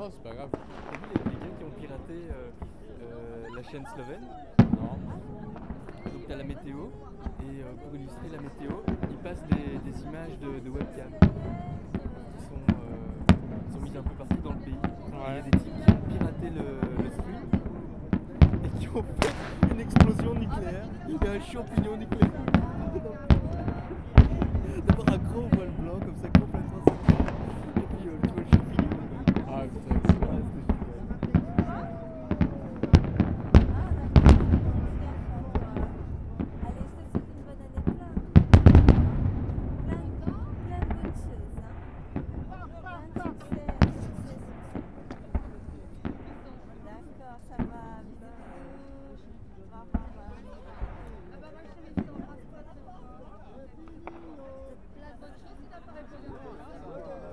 Non, c'est pas grave. T'as vu les gars qui ont piraté la chaîne slovène? Non. Donc t'as la météo, et pour illustrer la météo, ils passent des images de webcam qui sont mises un peu partout dans le pays. Et il y a des types qui ont piraté le stream et qui ont fait une explosion nucléaire. Il y a un champignon nucléaire. D'abord un gros voile blanc comme ça complètement